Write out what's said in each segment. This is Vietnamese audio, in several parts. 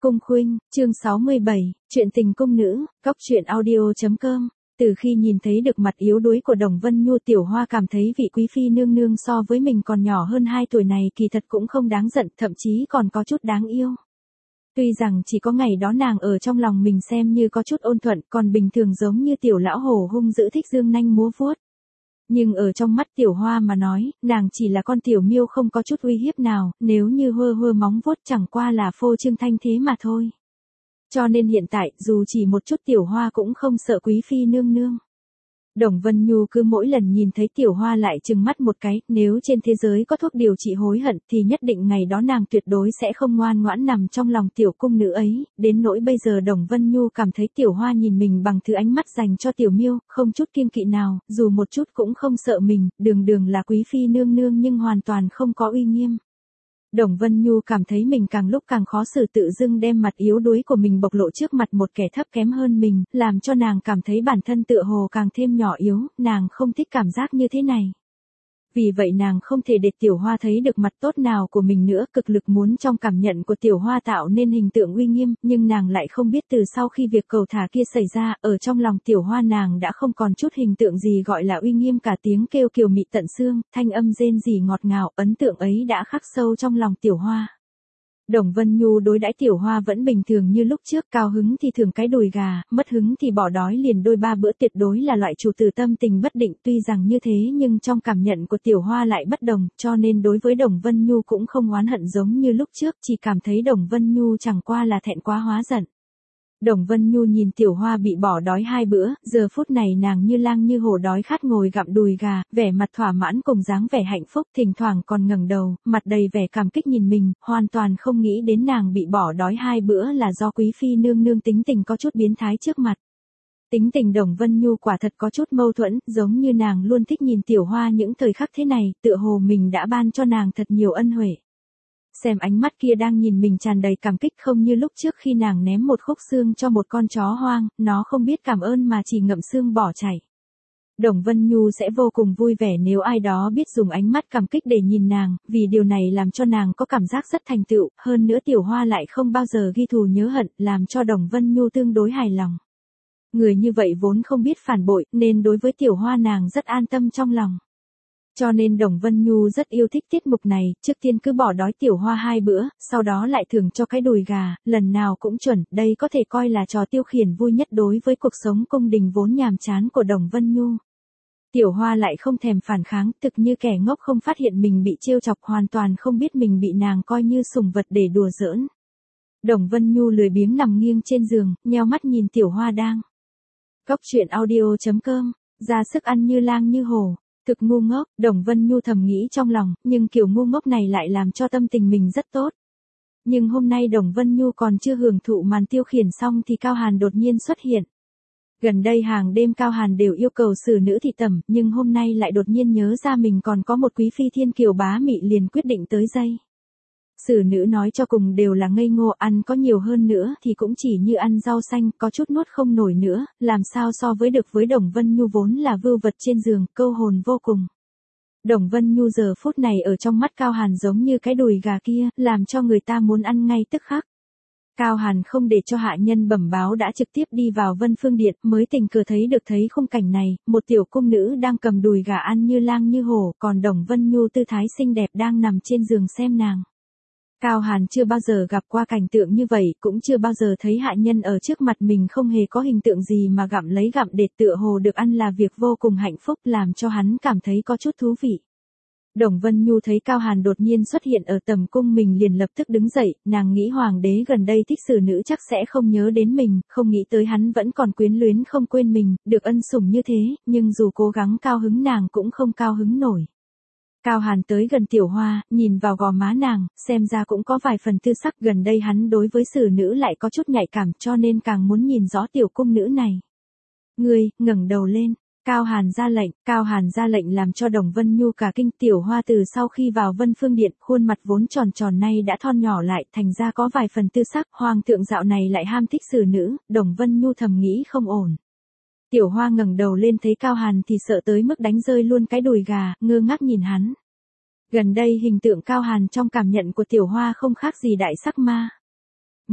Cung Khuynh, chương 67, chuyện tình cung nữ, góc truyện audio.com. Từ khi nhìn thấy được mặt yếu đuối của Đồng Vân Nhu, Tiểu Hoa cảm thấy vị quý phi nương nương so với mình còn nhỏ hơn 2 tuổi này kỳ thật cũng không đáng giận, thậm chí còn có chút đáng yêu. Tuy rằng chỉ có ngày đó nàng ở trong lòng mình xem như có chút ôn thuận, còn bình thường giống như tiểu lão hổ hung dữ thích dương nanh múa vuốt. Nhưng ở trong mắt Tiểu Hoa mà nói, nàng chỉ là con tiểu miêu không có chút uy hiếp nào, nếu như hơ hơ móng vuốt chẳng qua là phô trương thanh thế mà thôi. Cho nên hiện tại, dù chỉ một chút Tiểu Hoa cũng không sợ quý phi nương nương. Đồng Vân Nhu cứ mỗi lần nhìn thấy Tiểu Hoa lại trừng mắt một cái, nếu trên thế giới có thuốc điều trị hối hận thì nhất định ngày đó nàng tuyệt đối sẽ không ngoan ngoãn nằm trong lòng tiểu cung nữ ấy, đến nỗi bây giờ Đồng Vân Nhu cảm thấy Tiểu Hoa nhìn mình bằng thứ ánh mắt dành cho tiểu miêu, không chút kiêng kỵ nào, dù một chút cũng không sợ mình, đường đường là quý phi nương nương nhưng hoàn toàn không có uy nghiêm. Đồng Vân Nhu cảm thấy mình càng lúc càng khó xử, tự dưng đem mặt yếu đuối của mình bộc lộ trước mặt một kẻ thấp kém hơn mình, làm cho nàng cảm thấy bản thân tựa hồ càng thêm nhỏ yếu, nàng không thích cảm giác như thế này. Vì vậy nàng không thể để Tiểu Hoa thấy được mặt tốt nào của mình nữa, cực lực muốn trong cảm nhận của Tiểu Hoa tạo nên hình tượng uy nghiêm, nhưng nàng lại không biết từ sau khi việc cầu thả kia xảy ra, ở trong lòng Tiểu Hoa nàng đã không còn chút hình tượng gì gọi là uy nghiêm cả, tiếng kêu kiều mị tận xương, thanh âm rên rỉ ngọt ngào, ấn tượng ấy đã khắc sâu trong lòng Tiểu Hoa. Đồng Vân Nhu đối đãi Tiểu Hoa vẫn bình thường như lúc trước, cao hứng thì thưởng cái đùi gà, mất hứng thì bỏ đói liền đôi 3 bữa, tuyệt đối là loại chủ tử tâm tình bất định. Tuy rằng như thế nhưng trong cảm nhận của Tiểu Hoa lại bất đồng, cho nên đối với Đồng Vân Nhu cũng không oán hận giống như lúc trước, chỉ cảm thấy Đồng Vân Nhu chẳng qua là thẹn quá hóa giận. Đồng Vân Nhu nhìn Tiểu Hoa bị bỏ đói 2 bữa, giờ phút này nàng như lang như hổ đói khát ngồi gặm đùi gà, vẻ mặt thỏa mãn cùng dáng vẻ hạnh phúc, thỉnh thoảng còn ngẩng đầu, mặt đầy vẻ cảm kích nhìn mình, hoàn toàn không nghĩ đến nàng bị bỏ đói 2 bữa là do quý phi nương nương tính tình có chút biến thái trước mặt. Tính tình Đồng Vân Nhu quả thật có chút mâu thuẫn, giống như nàng luôn thích nhìn Tiểu Hoa những thời khắc thế này, tựa hồ mình đã ban cho nàng thật nhiều ân huệ. Xem ánh mắt kia đang nhìn mình tràn đầy cảm kích, không như lúc trước khi nàng ném một khúc xương cho một con chó hoang, nó không biết cảm ơn mà chỉ ngậm xương bỏ chạy. Đồng Vân Nhu sẽ vô cùng vui vẻ nếu ai đó biết dùng ánh mắt cảm kích để nhìn nàng, vì điều này làm cho nàng có cảm giác rất thành tựu, hơn nữa Tiểu Hoa lại không bao giờ ghi thù nhớ hận, làm cho Đồng Vân Nhu tương đối hài lòng. Người như vậy vốn không biết phản bội, nên đối với Tiểu Hoa nàng rất an tâm trong lòng. Cho nên Đồng Vân Nhu rất yêu thích tiết mục này, trước tiên cứ bỏ đói Tiểu Hoa 2 bữa, sau đó lại thưởng cho cái đùi gà, lần nào cũng chuẩn, đây có thể coi là trò tiêu khiển vui nhất đối với cuộc sống cung đình vốn nhàm chán của Đồng Vân Nhu. Tiểu Hoa lại không thèm phản kháng, thực như kẻ ngốc không phát hiện mình bị trêu chọc, hoàn toàn không biết mình bị nàng coi như sủng vật để đùa giỡn. Đồng Vân Nhu lười biếng nằm nghiêng trên giường, nheo mắt nhìn Tiểu Hoa đang. Góc truyện audio.com, ra sức ăn như lang như hổ. Thực ngu ngốc, Đồng Vân Nhu thầm nghĩ trong lòng, nhưng kiểu ngu ngốc này lại làm cho tâm tình mình rất tốt. Nhưng hôm nay Đồng Vân Nhu còn chưa hưởng thụ màn tiêu khiển xong thì Cao Hàn đột nhiên xuất hiện. Gần đây hàng đêm Cao Hàn đều yêu cầu xử nữ thị tẩm, nhưng hôm nay lại đột nhiên nhớ ra mình còn có một quý phi thiên kiều bá mị liền quyết định tới dây. Xử nữ nói cho cùng đều là ngây ngô, ăn có nhiều hơn nữa thì cũng chỉ như ăn rau xanh, có chút nuốt không nổi nữa, làm sao so với được với Đồng Vân Nhu vốn là vưu vật trên giường, câu hồn vô cùng. Đồng Vân Nhu giờ phút này ở trong mắt Cao Hàn giống như cái đùi gà kia, làm cho người ta muốn ăn ngay tức khắc. Cao Hàn không để cho hạ nhân bẩm báo đã trực tiếp đi vào Vân Phương Điện, mới tình cờ thấy khung cảnh này, một tiểu cung nữ đang cầm đùi gà ăn như lang như hổ, còn Đồng Vân Nhu tư thái xinh đẹp đang nằm trên giường xem nàng. Cao Hàn chưa bao giờ gặp qua cảnh tượng như vậy, cũng chưa bao giờ thấy hạ nhân ở trước mặt mình không hề có hình tượng gì mà gặm lấy gặm để tựa hồ được ăn là việc vô cùng hạnh phúc, làm cho hắn cảm thấy có chút thú vị. Đồng Vân Nhu thấy Cao Hàn đột nhiên xuất hiện ở tầm cung mình liền lập tức đứng dậy, nàng nghĩ hoàng đế gần đây thích xử nữ chắc sẽ không nhớ đến mình, không nghĩ tới hắn vẫn còn quyến luyến không quên mình, được ân sủng như thế, nhưng dù cố gắng cao hứng nàng cũng không cao hứng nổi. Cao Hàn tới gần Tiểu Hoa, nhìn vào gò má nàng, xem ra cũng có vài phần tư sắc, gần đây hắn đối với xử nữ lại có chút nhạy cảm, cho nên càng muốn nhìn rõ tiểu cung nữ này. Ngươi, ngẩng đầu lên. Cao Hàn ra lệnh làm cho Đồng Vân Nhu cả kinh. Tiểu Hoa từ sau khi vào Vân Phương Điện, khuôn mặt vốn tròn tròn nay đã thon nhỏ lại, thành ra có vài phần tư sắc, hoàng thượng dạo này lại ham thích xử nữ, Đồng Vân Nhu thầm nghĩ không ổn. Tiểu Hoa ngẩng đầu lên thấy Cao Hàn thì sợ tới mức đánh rơi luôn cái đùi gà, ngơ ngác nhìn hắn. Gần đây hình tượng Cao Hàn trong cảm nhận của Tiểu Hoa không khác gì đại sắc ma.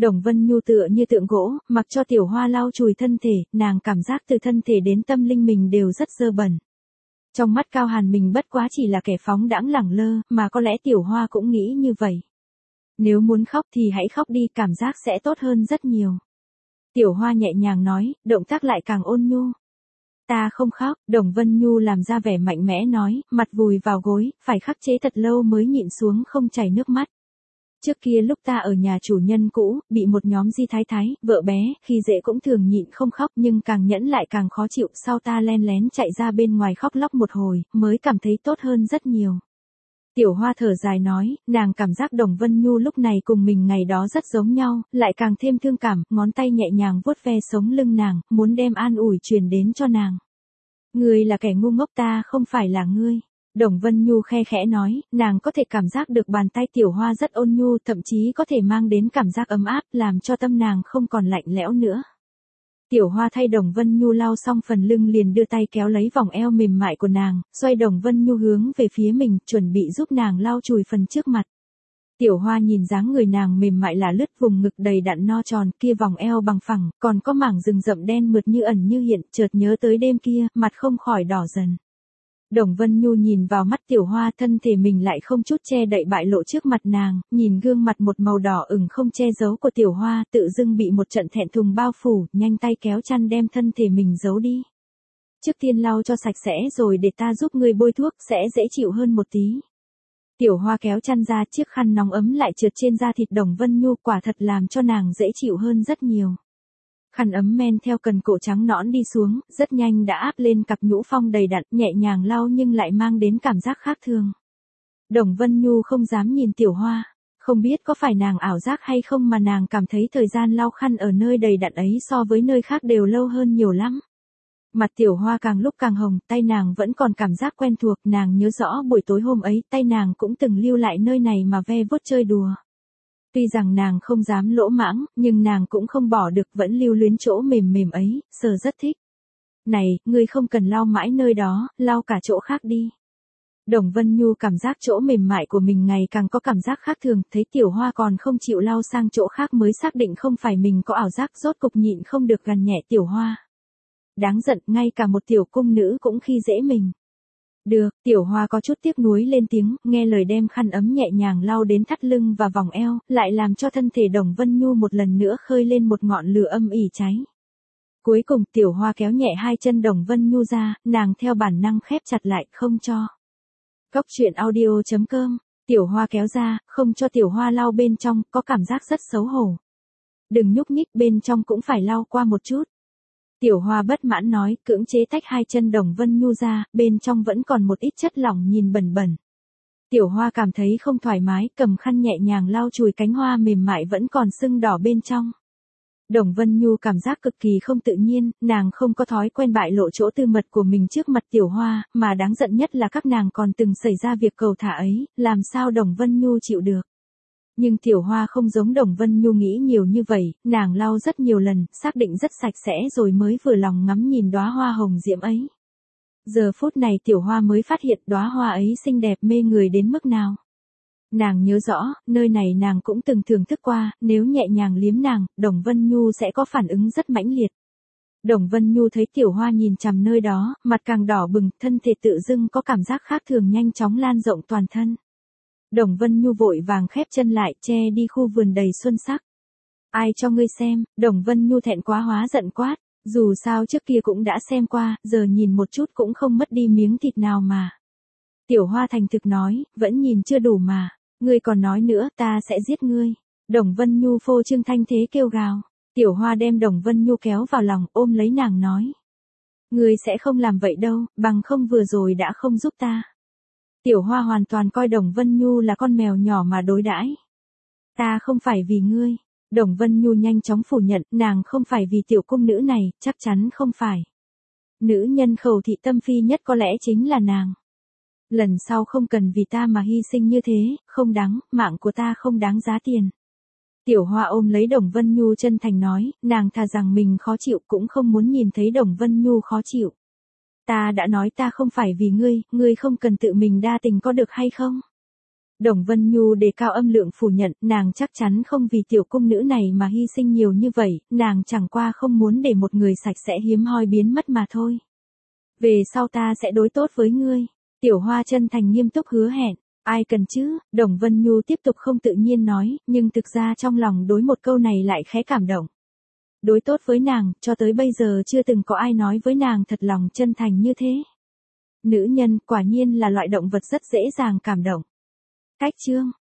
Đồng Vân Nhu tựa như tượng gỗ, mặc cho Tiểu Hoa lau chùi thân thể, nàng cảm giác từ thân thể đến tâm linh mình đều rất dơ bẩn. Trong mắt Cao Hàn mình bất quá chỉ là kẻ phóng đãng lẳng lơ, mà có lẽ Tiểu Hoa cũng nghĩ như vậy. Nếu muốn khóc thì hãy khóc đi, cảm giác sẽ tốt hơn rất nhiều. Tiểu Hoa nhẹ nhàng nói, động tác lại càng ôn nhu. Ta không khóc, Đồng Vân Nhu làm ra vẻ mạnh mẽ nói, mặt vùi vào gối, phải khắc chế thật lâu mới nhịn xuống không chảy nước mắt. Trước kia lúc ta ở nhà chủ nhân cũ, bị một nhóm Di Thái Thái, vợ bé, khi dễ cũng thường nhịn không khóc nhưng càng nhẫn lại càng khó chịu, sau ta len lén chạy ra bên ngoài khóc lóc một hồi, mới cảm thấy tốt hơn rất nhiều. Tiểu Hoa thở dài nói, nàng cảm giác Đồng Vân Nhu lúc này cùng mình ngày đó rất giống nhau, lại càng thêm thương cảm, ngón tay nhẹ nhàng vuốt ve sống lưng nàng, muốn đem an ủi truyền đến cho nàng. Ngươi là kẻ ngu ngốc, ta không phải là ngươi. Đồng Vân Nhu khe khẽ nói, nàng có thể cảm giác được bàn tay Tiểu Hoa rất ôn nhu, thậm chí có thể mang đến cảm giác ấm áp, làm cho tâm nàng không còn lạnh lẽo nữa. Tiểu Hoa thay Đồng Vân Nhu lau xong phần lưng liền đưa tay kéo lấy vòng eo mềm mại của nàng, xoay Đồng Vân Nhu hướng về phía mình, chuẩn bị giúp nàng lau chùi phần trước mặt. Tiểu Hoa nhìn dáng người nàng mềm mại là lướt, vùng ngực đầy đặn no tròn, kia vòng eo bằng phẳng, còn có mảng rừng rậm đen mượt như ẩn như hiện, chợt nhớ tới đêm kia, mặt không khỏi đỏ dần. Đồng Vân Nhu nhìn vào mắt Tiểu Hoa, thân thể mình lại không chút che đậy bại lộ trước mặt nàng, nhìn gương mặt một màu đỏ ửng không che giấu của Tiểu Hoa, tự dưng bị một trận thẹn thùng bao phủ, nhanh tay kéo chăn đem thân thể mình giấu đi. Trước tiên lau cho sạch sẽ rồi để ta giúp ngươi bôi thuốc, sẽ dễ chịu hơn một tí. Tiểu Hoa kéo chăn ra, chiếc khăn nóng ấm lại trượt trên da thịt Đồng Vân Nhu, quả thật làm cho nàng dễ chịu hơn rất nhiều. Khăn ấm men theo cần cổ trắng nõn đi xuống, rất nhanh đã áp lên cặp nhũ phong đầy đặn, nhẹ nhàng lau nhưng lại mang đến cảm giác khác thường. Đồng Vân Nhu không dám nhìn Tiểu Hoa, không biết có phải nàng ảo giác hay không mà nàng cảm thấy thời gian lau khăn ở nơi đầy đặn ấy so với nơi khác đều lâu hơn nhiều lắm. Mặt Tiểu Hoa càng lúc càng hồng, tay nàng vẫn còn cảm giác quen thuộc, nàng nhớ rõ buổi tối hôm ấy, tay nàng cũng từng lưu lại nơi này mà ve vuốt chơi đùa. Tuy rằng nàng không dám lỗ mãng, nhưng nàng cũng không bỏ được, vẫn lưu luyến chỗ mềm mềm ấy, sờ rất thích. Này, ngươi không cần lau mãi nơi đó, lau cả chỗ khác đi. Đồng Vân Nhu cảm giác chỗ mềm mại của mình ngày càng có cảm giác khác thường, thấy Tiểu Hoa còn không chịu lau sang chỗ khác mới xác định không phải mình có ảo giác, rốt cục nhịn không được gằn nhẹ Tiểu Hoa. Đáng giận, ngay cả một tiểu cung nữ cũng khi dễ mình. Được, Tiểu Hoa có chút tiếc nuối lên tiếng, nghe lời đem khăn ấm nhẹ nhàng lau đến thắt lưng và vòng eo, lại làm cho thân thể Đồng Vân Nhu một lần nữa khơi lên một ngọn lửa âm ỉ cháy. Cuối cùng Tiểu Hoa kéo nhẹ hai chân Đồng Vân Nhu ra, nàng theo bản năng khép chặt lại, không cho. Cốc truyện audio.com, Tiểu Hoa kéo ra, không cho Tiểu Hoa lau bên trong, có cảm giác rất xấu hổ. Đừng nhúc nhích, bên trong cũng phải lau qua một chút. Tiểu Hoa bất mãn nói, cưỡng chế tách hai chân Đồng Vân Nhu ra, bên trong vẫn còn một ít chất lỏng nhìn bẩn bẩn. Tiểu Hoa cảm thấy không thoải mái, cầm khăn nhẹ nhàng lau chùi cánh hoa mềm mại vẫn còn sưng đỏ bên trong. Đồng Vân Nhu cảm giác cực kỳ không tự nhiên, nàng không có thói quen bại lộ chỗ tư mật của mình trước mặt Tiểu Hoa, mà đáng giận nhất là các nàng còn từng xảy ra việc cầu thả ấy, làm sao Đồng Vân Nhu chịu được. Nhưng Tiểu Hoa không giống Đồng Vân Nhu nghĩ nhiều như vậy, nàng lau rất nhiều lần, xác định rất sạch sẽ rồi mới vừa lòng ngắm nhìn đóa hoa hồng diễm ấy. Giờ phút này Tiểu Hoa mới phát hiện đóa hoa ấy xinh đẹp mê người đến mức nào. Nàng nhớ rõ, nơi này nàng cũng từng thưởng thức qua, nếu nhẹ nhàng liếm nàng, Đồng Vân Nhu sẽ có phản ứng rất mãnh liệt. Đồng Vân Nhu thấy Tiểu Hoa nhìn chằm nơi đó, mặt càng đỏ bừng, thân thể tự dưng có cảm giác khác thường nhanh chóng lan rộng toàn thân. Đồng Vân Nhu vội vàng khép chân lại, che đi khu vườn đầy xuân sắc. Ai cho ngươi xem, Đồng Vân Nhu thẹn quá hóa giận quát, dù sao trước kia cũng đã xem qua, giờ nhìn một chút cũng không mất đi miếng thịt nào mà. Tiểu Hoa thành thực nói, vẫn nhìn chưa đủ mà, ngươi còn nói nữa, ta sẽ giết ngươi. Đồng Vân Nhu phô trương thanh thế kêu gào. Tiểu Hoa đem Đồng Vân Nhu kéo vào lòng, ôm lấy nàng nói. Ngươi sẽ không làm vậy đâu, bằng không vừa rồi đã không giúp ta. Tiểu Hoa hoàn toàn coi Đồng Vân Nhu là con mèo nhỏ mà đối đãi. Ta không phải vì ngươi. Đồng Vân Nhu nhanh chóng phủ nhận, nàng không phải vì tiểu cung nữ này, chắc chắn không phải. Nữ nhân khẩu thị tâm phi nhất có lẽ chính là nàng. Lần sau không cần vì ta mà hy sinh như thế, không đáng, mạng của ta không đáng giá tiền. Tiểu Hoa ôm lấy Đồng Vân Nhu chân thành nói, nàng thà rằng mình khó chịu cũng không muốn nhìn thấy Đồng Vân Nhu khó chịu. Ta đã nói ta không phải vì ngươi, ngươi không cần tự mình đa tình có được hay không? Đồng Vân Nhu đề cao âm lượng phủ nhận, nàng chắc chắn không vì tiểu cung nữ này mà hy sinh nhiều như vậy, nàng chẳng qua không muốn để một người sạch sẽ hiếm hoi biến mất mà thôi. Về sau ta sẽ đối tốt với ngươi. Tiểu Hoa chân thành nghiêm túc hứa hẹn. Ai cần chứ, Đồng Vân Nhu tiếp tục không tự nhiên nói, nhưng thực ra trong lòng đối một câu này lại khẽ cảm động. Đối tốt với nàng, cho tới bây giờ chưa từng có ai nói với nàng thật lòng chân thành như thế. Nữ nhân quả nhiên là loại động vật rất dễ dàng cảm động. Cách chương